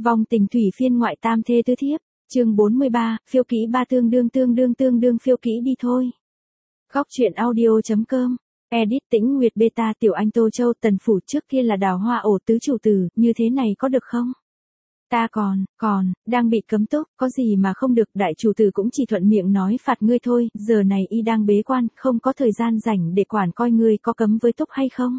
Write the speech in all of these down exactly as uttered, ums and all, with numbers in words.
Vong tình thủy phiên ngoại tam thê tứ thiếp, chương bốn mươi ba, phiêu kỹ ba tương đương tương đương tương đương phiêu kỹ đi thôi. Góc truyện audio.com, edit Tĩnh Nguyệt beta tiểu anh Tô Châu Tần Phủ trước kia là đào hoa ổ tứ chủ tử, như thế này có được không? Ta còn, còn, đang bị cấm túc, có gì mà không được, đại chủ tử cũng chỉ thuận miệng nói phạt ngươi thôi, giờ này y đang bế quan, không có thời gian rảnh để quản coi ngươi có cấm với túc hay không.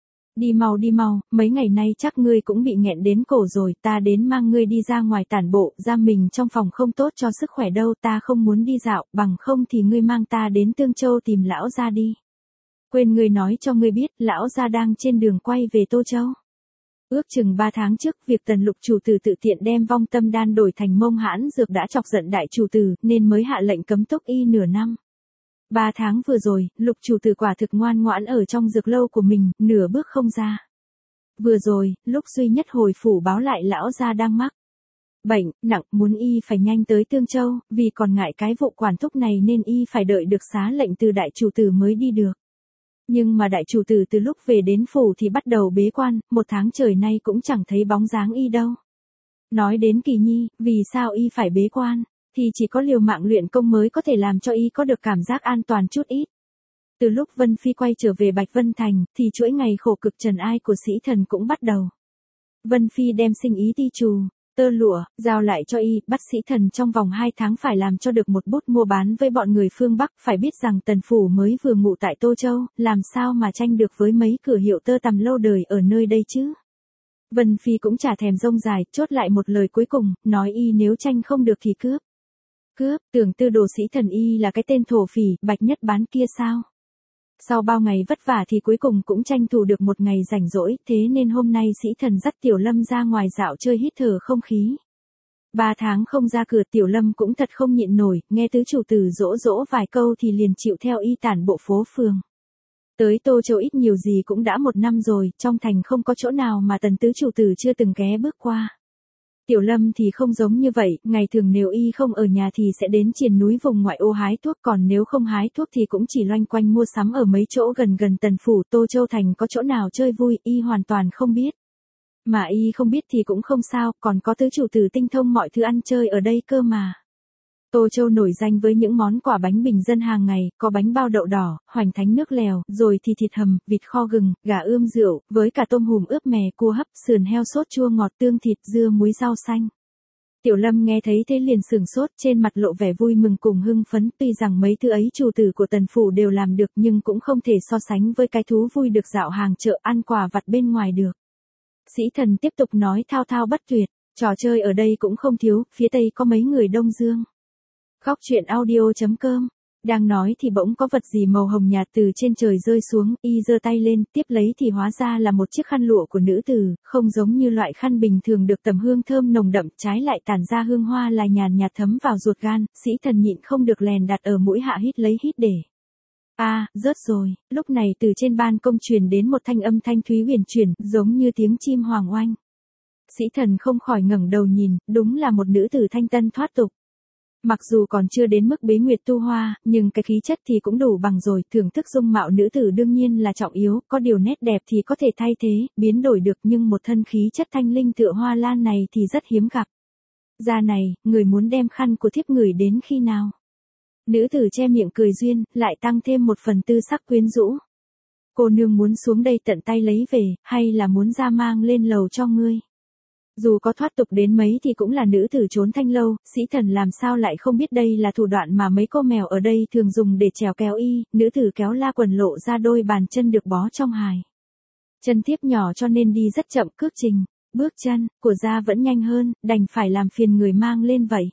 Đi mau đi mau, mấy ngày nay chắc ngươi cũng bị nghẹn đến cổ rồi, ta đến mang ngươi đi ra ngoài tản bộ, giam mình trong phòng không tốt cho sức khỏe đâu, ta không muốn đi dạo, bằng không thì ngươi mang ta đến Tương Châu tìm lão gia đi. Quên ngươi nói cho ngươi biết, lão gia đang trên đường quay về Tô Châu. Ước chừng ba tháng trước, việc Tần Lục chủ tử tự tiện đem vong tâm đan đổi thành mông hãn dược đã chọc giận đại chủ tử, nên mới hạ lệnh cấm túc y nửa năm. Ba tháng vừa rồi, Lục chủ tử quả thực ngoan ngoãn ở trong dược lâu của mình, nửa bước không ra. Vừa rồi, lúc duy nhất hồi phủ báo lại lão gia đang mắc bệnh nặng, muốn y phải nhanh tới Tương Châu, vì còn ngại cái vụ quản thúc này nên y phải đợi được xá lệnh từ đại chủ tử mới đi được. Nhưng mà đại chủ tử từ lúc về đến phủ thì bắt đầu bế quan, một tháng trời nay cũng chẳng thấy bóng dáng y đâu. Nói đến Kỳ Nhi, vì sao y phải bế quan, thì chỉ có liều mạng luyện công mới có thể làm cho y có được cảm giác an toàn chút ít. Từ lúc Vân Phi quay trở về Bạch Vân Thành, thì chuỗi ngày khổ cực trần ai của Sĩ Thần cũng bắt đầu. Vân Phi đem sinh ý ti trù, tơ lụa, giao lại cho y, bắt Sĩ Thần trong vòng hai tháng phải làm cho được một bút mua bán với bọn người phương Bắc, phải biết rằng Tần Phủ mới vừa ngụ tại Tô Châu, làm sao mà tranh được với mấy cửa hiệu tơ tằm lâu đời ở nơi đây chứ. Vân Phi cũng chả thèm rông dài, chốt lại một lời cuối cùng, nói y nếu tranh không được thì cướp. Cướp, tưởng tư đồ Sĩ Thần y là cái tên thổ phỉ, bạch nhất bán kia sao? Sau bao ngày vất vả thì cuối cùng cũng tranh thủ được một ngày rảnh rỗi, thế nên hôm nay Sĩ Thần dắt Tiểu Lâm ra ngoài dạo chơi hít thở không khí. Ba tháng không ra cửa Tiểu Lâm cũng thật không nhịn nổi, nghe tứ chủ tử dỗ dỗ vài câu thì liền chịu theo y tản bộ phố phường. Tới Tô Châu ít nhiều gì cũng đã một năm rồi, trong thành không có chỗ nào mà Tần tứ chủ tử chưa từng ghé bước qua. Tiểu Lâm thì không giống như vậy, ngày thường nếu y không ở nhà thì sẽ đến triền núi vùng ngoại ô hái thuốc, còn nếu không hái thuốc thì cũng chỉ loanh quanh mua sắm ở mấy chỗ gần gần Tần Phủ. Tô Châu thành có chỗ nào chơi vui, y hoàn toàn không biết. Mà y không biết thì cũng không sao, còn có tứ chủ tử tinh thông mọi thứ ăn chơi ở đây cơ mà. Tô Châu nổi danh với những món quả bánh bình dân hàng ngày, có bánh bao đậu đỏ, hoành thánh nước lèo, rồi thì thịt hầm, vịt kho gừng, gà ươm rượu, với cả tôm hùm ướp mè, cua hấp, sườn heo sốt chua ngọt, tương thịt, dưa muối rau xanh. Tiểu Lâm nghe thấy thế liền sửng sốt, trên mặt lộ vẻ vui mừng cùng hưng phấn, tuy rằng mấy thứ ấy chủ tử của Tần Phủ đều làm được nhưng cũng không thể so sánh với cái thú vui được dạo hàng chợ ăn quà vặt bên ngoài được. Sĩ Thần tiếp tục nói thao thao bất tuyệt, trò chơi ở đây cũng không thiếu, phía tây có mấy người Đông Dương. Góc truyện audio.com, đang nói thì bỗng có vật gì màu hồng nhạt từ trên trời rơi xuống, y giơ tay lên, tiếp lấy thì hóa ra là một chiếc khăn lụa của nữ tử, không giống như loại khăn bình thường được tẩm hương thơm nồng đậm, trái lại tản ra hương hoa là nhàn nhạt thấm vào ruột gan. Sĩ Thần nhịn không được lèn đặt ở mũi hạ hít lấy hít để. A, à, rớt rồi, lúc này từ trên ban công truyền đến một thanh âm thanh thúy huyền chuyển, giống như tiếng chim hoàng oanh. Sĩ Thần không khỏi ngẩng đầu nhìn, đúng là một nữ tử thanh tân thoát tục. Mặc dù còn chưa đến mức bế nguyệt tu hoa, nhưng cái khí chất thì cũng đủ bằng rồi, thưởng thức dung mạo nữ tử đương nhiên là trọng yếu, có điều nét đẹp thì có thể thay thế, biến đổi được, nhưng một thân khí chất thanh linh tựa hoa lan này thì rất hiếm gặp. Ra này, người muốn đem khăn của thiếp người đến khi nào? Nữ tử che miệng cười duyên, lại tăng thêm một phần tư sắc quyến rũ. Cô nương muốn xuống đây tận tay lấy về, hay là muốn ra mang lên lầu cho ngươi? Dù có thoát tục đến mấy thì cũng là nữ tử trốn thanh lâu, Sĩ Thần làm sao lại không biết đây là thủ đoạn mà mấy cô mèo ở đây thường dùng để trèo kéo y. Nữ tử kéo la quần lộ ra đôi bàn chân được bó trong hài. Chân thiếp nhỏ cho nên đi rất chậm, cước trình, bước chân của da vẫn nhanh hơn, đành phải làm phiền người mang lên vậy.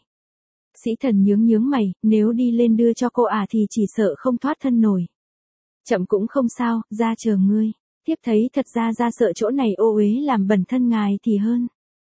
Sĩ Thần nhướng nhướng mày, nếu đi lên đưa cho cô à thì chỉ sợ không thoát thân nổi. Chậm cũng không sao, ra chờ ngươi. Tiếp thấy thật ra ra sợ chỗ này ô uế làm bẩn thân ngài thì hơn.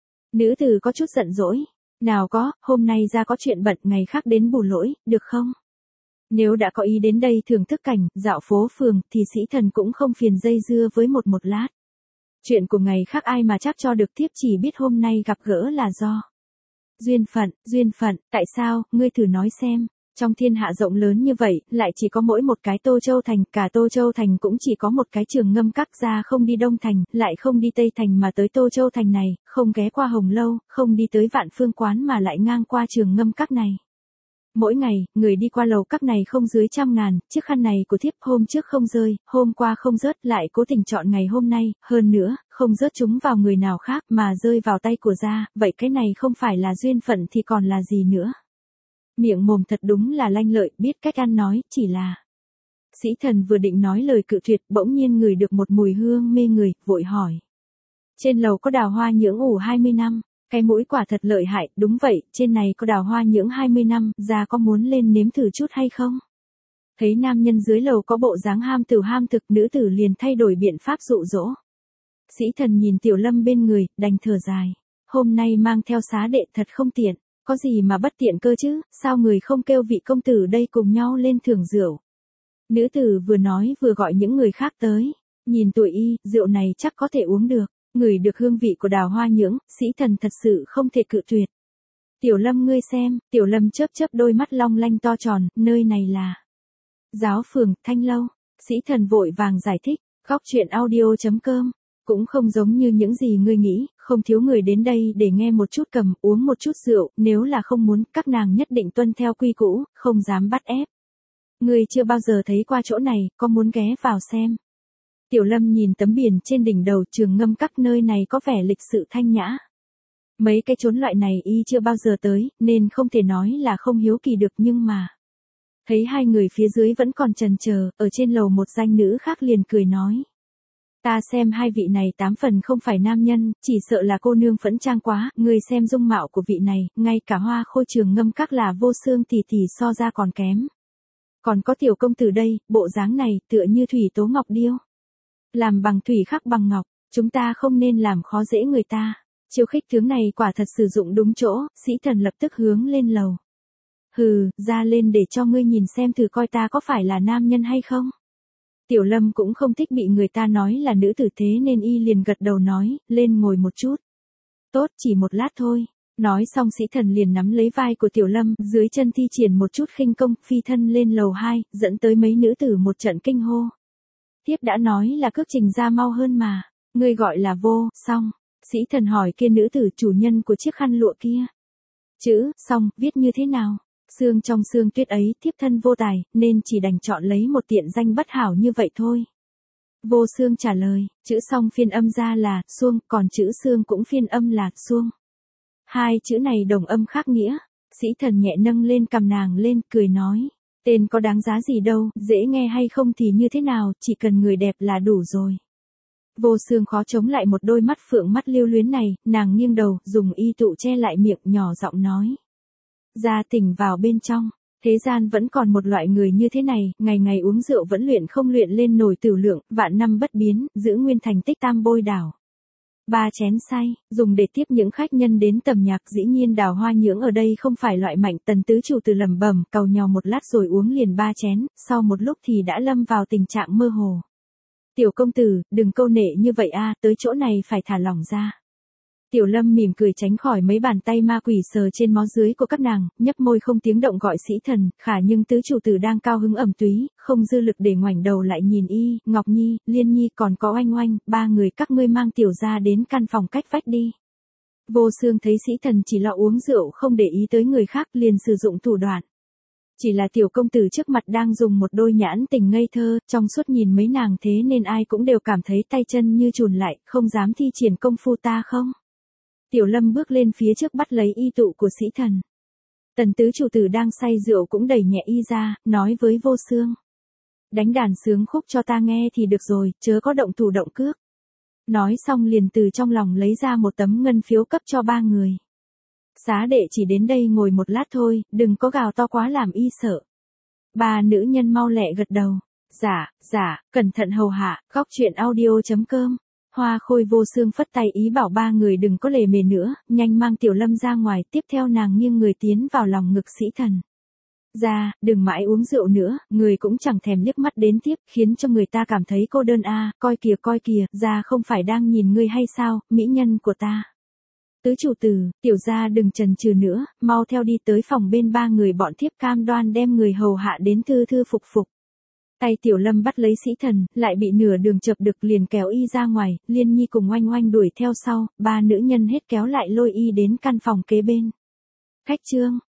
Nữ tử có chút giận dỗi. Nào có, hôm nay ra có chuyện bận, ngày khác đến bù lỗi, được không? Nếu đã có ý đến đây thưởng thức cảnh, dạo phố phường, thì Sĩ Thần cũng không phiền dây dưa với một một lát. Chuyện của ngày khác ai mà chắc cho được, tiếp chỉ biết hôm nay gặp gỡ là do duyên phận, duyên phận, tại sao, ngươi thử nói xem. Trong thiên hạ rộng lớn như vậy, lại chỉ có mỗi một cái Tô Châu Thành, cả Tô Châu Thành cũng chỉ có một cái Trường Ngâm Các, ra không đi Đông Thành, lại không đi Tây Thành mà tới Tô Châu Thành này, không ghé qua Hồng Lâu, không đi tới Vạn Phương Quán mà lại ngang qua Trường Ngâm Các này. Mỗi ngày, người đi qua lầu các này không dưới trăm ngàn, chiếc khăn này của thiếp hôm trước không rơi, hôm qua không rớt, lại cố tình chọn ngày hôm nay, hơn nữa, không rớt chúng vào người nào khác mà rơi vào tay của gia, vậy cái này không phải là duyên phận thì còn là gì nữa. Miệng mồm thật đúng là lanh lợi, biết cách ăn nói, chỉ là... Sĩ Thần vừa định nói lời cự tuyệt, bỗng nhiên ngửi được một mùi hương mê người, vội hỏi. Trên lầu có đào hoa nhưỡng ủ hai mươi năm, cái mũi quả thật lợi hại, đúng vậy, trên này có đào hoa nhưỡng hai mươi năm, gia có muốn lên nếm thử chút hay không? Thấy nam nhân dưới lầu có bộ dáng ham tử ham thực, nữ tử liền thay đổi biện pháp dụ dỗ. Sĩ Thần nhìn Tiểu Lâm bên người, đành thở dài. Hôm nay mang theo xá đệ thật không tiện. Có gì mà bất tiện cơ chứ, sao người không kêu vị công tử đây cùng nhau lên thưởng rượu. Nữ tử vừa nói vừa gọi những người khác tới. Nhìn tuổi y, rượu này chắc có thể uống được. Ngửi được hương vị của đào hoa nhưỡng, Sĩ Thần thật sự không thể cự tuyệt. Tiểu Lâm ngươi xem, Tiểu Lâm chớp chớp đôi mắt long lanh to tròn, nơi này là Giáo phường, Thanh Lâu. Sĩ Thần vội vàng giải thích, góc truyện audio chấm com. Cũng không giống như những gì ngươi nghĩ, không thiếu người đến đây để nghe một chút cầm, uống một chút rượu, nếu là không muốn, các nàng nhất định tuân theo quy củ, không dám bắt ép. Ngươi chưa bao giờ thấy qua chỗ này, có muốn ghé vào xem. Tiểu Lâm nhìn tấm biển trên đỉnh đầu Trường Ngâm Các, nơi này có vẻ lịch sự thanh nhã. Mấy cái chốn loại này y chưa bao giờ tới, nên không thể nói là không hiếu kỳ được, nhưng mà... Thấy hai người phía dưới vẫn còn chần chờ, ở trên lầu một danh nữ khác liền cười nói. Ta xem hai vị này tám phần không phải nam nhân, chỉ sợ là cô nương phẫn trang quá, người xem dung mạo của vị này, ngay cả Hoa Khôi Trường Ngâm Các là Vô Xương tỷ tỷ so ra còn kém. Còn có tiểu công tử đây, bộ dáng này tựa như thủy tố ngọc điêu. Làm bằng thủy khắc bằng ngọc, chúng ta không nên làm khó dễ người ta. Chiêu khích tướng này quả thật sử dụng đúng chỗ, Sĩ Thần lập tức hướng lên lầu. Hừ, ra lên để cho ngươi nhìn xem thử coi ta có phải là nam nhân hay không. Tiểu Lâm cũng không thích bị người ta nói là nữ tử, thế nên y liền gật đầu nói, lên ngồi một chút. Tốt, chỉ một lát thôi. Nói xong Sĩ Thần liền nắm lấy vai của Tiểu Lâm, dưới chân thi triển một chút khinh công, phi thân lên lầu hai, dẫn tới mấy nữ tử một trận kinh hô. Tiếp đã nói là cước trình ra mau hơn mà, ngươi gọi là Vô, xong. Sĩ Thần hỏi kia nữ tử chủ nhân của chiếc khăn lụa kia. Chữ, xong, viết như thế nào? Xương trong xương tuyết ấy, thiếp thân vô tài, nên chỉ đành chọn lấy một tiện danh bất hảo như vậy thôi. Vô Xương trả lời, chữ xong phiên âm ra là xuông, còn chữ xương cũng phiên âm là xuông. Hai chữ này đồng âm khác nghĩa. Sĩ Thần nhẹ nâng lên cằm nàng lên, cười nói, tên có đáng giá gì đâu, dễ nghe hay không thì như thế nào, chỉ cần người đẹp là đủ rồi. Vô Xương khó chống lại một đôi mắt phượng mắt lưu luyến này, nàng nghiêng đầu, dùng y tụ che lại miệng, nhỏ giọng nói. Ra tỉnh vào bên trong, thế gian vẫn còn một loại người như thế này, ngày ngày uống rượu vẫn luyện không luyện lên nổi tửu lượng, vạn năm bất biến, giữ nguyên thành tích tam bôi đảo. Ba chén say, dùng để tiếp những khách nhân đến tầm nhạc, dĩ nhiên đào hoa nhưỡng ở đây không phải loại mạnh. Tần tứ chủ từ lẩm bẩm, càu nhàu một lát rồi uống liền ba chén, sau một lúc thì đã lâm vào tình trạng mơ hồ. Tiểu công tử, đừng câu nệ như vậy a, tới chỗ này phải thả lỏng ra. Tiểu Lâm mỉm cười tránh khỏi mấy bàn tay ma quỷ sờ trên mó dưới của các nàng, nhấp môi không tiếng động gọi Sĩ Thần, khả nhưng tứ chủ tử đang cao hứng ẩm túy, không dư lực để ngoảnh đầu lại nhìn y, Ngọc Nhi, Liên Nhi còn có Oanh Oanh, ba người các ngươi mang tiểu ra đến căn phòng cách vách đi. Vô Xương thấy Sĩ Thần chỉ lo uống rượu không để ý tới người khác, liền sử dụng thủ đoạn. Chỉ là tiểu công tử trước mặt đang dùng một đôi nhãn tình ngây thơ, trong suốt nhìn mấy nàng thế nên ai cũng đều cảm thấy tay chân như chùn lại, không dám thi triển công phu ta không. Tiểu Lâm bước lên phía trước bắt lấy y tụ của Sĩ Thần. Tần tứ chủ tử đang say rượu cũng đẩy nhẹ y ra, nói với Vô Xương. Đánh đàn sướng khúc cho ta nghe thì được rồi, chớ có động thủ động cước. Nói xong liền từ trong lòng lấy ra một tấm ngân phiếu cấp cho ba người. Xá đệ chỉ đến đây ngồi một lát thôi, đừng có gào to quá làm y sợ. Ba nữ nhân mau lẹ gật đầu. Dạ, dạ, cẩn thận hầu hạ, góc truyện audio chấm com. Hoa Khôi Vô Xương phất tay ý bảo ba người đừng có lề mề nữa, nhanh mang Tiểu Lâm ra ngoài, tiếp theo nàng nghiêng người tiến vào lòng ngực Sĩ Thần. Ra, đừng mãi uống rượu nữa, người cũng chẳng thèm liếc mắt đến tiếp, khiến cho người ta cảm thấy cô đơn a, à, coi kìa coi kìa, ra không phải đang nhìn ngươi hay sao, mỹ nhân của ta. Tứ chủ tử, tiểu gia đừng chần chừ nữa, mau theo đi tới phòng bên ba người bọn thiếp cam đoan đem người hầu hạ đến thư thư phục phục. Tay Tiểu Lâm bắt lấy Sĩ Thần, lại bị nửa đường chập được liền kéo y ra ngoài, Liên Nhi cùng Oanh Oanh đuổi theo sau, ba nữ nhân hết kéo lại lôi y đến căn phòng kế bên. Khách trương,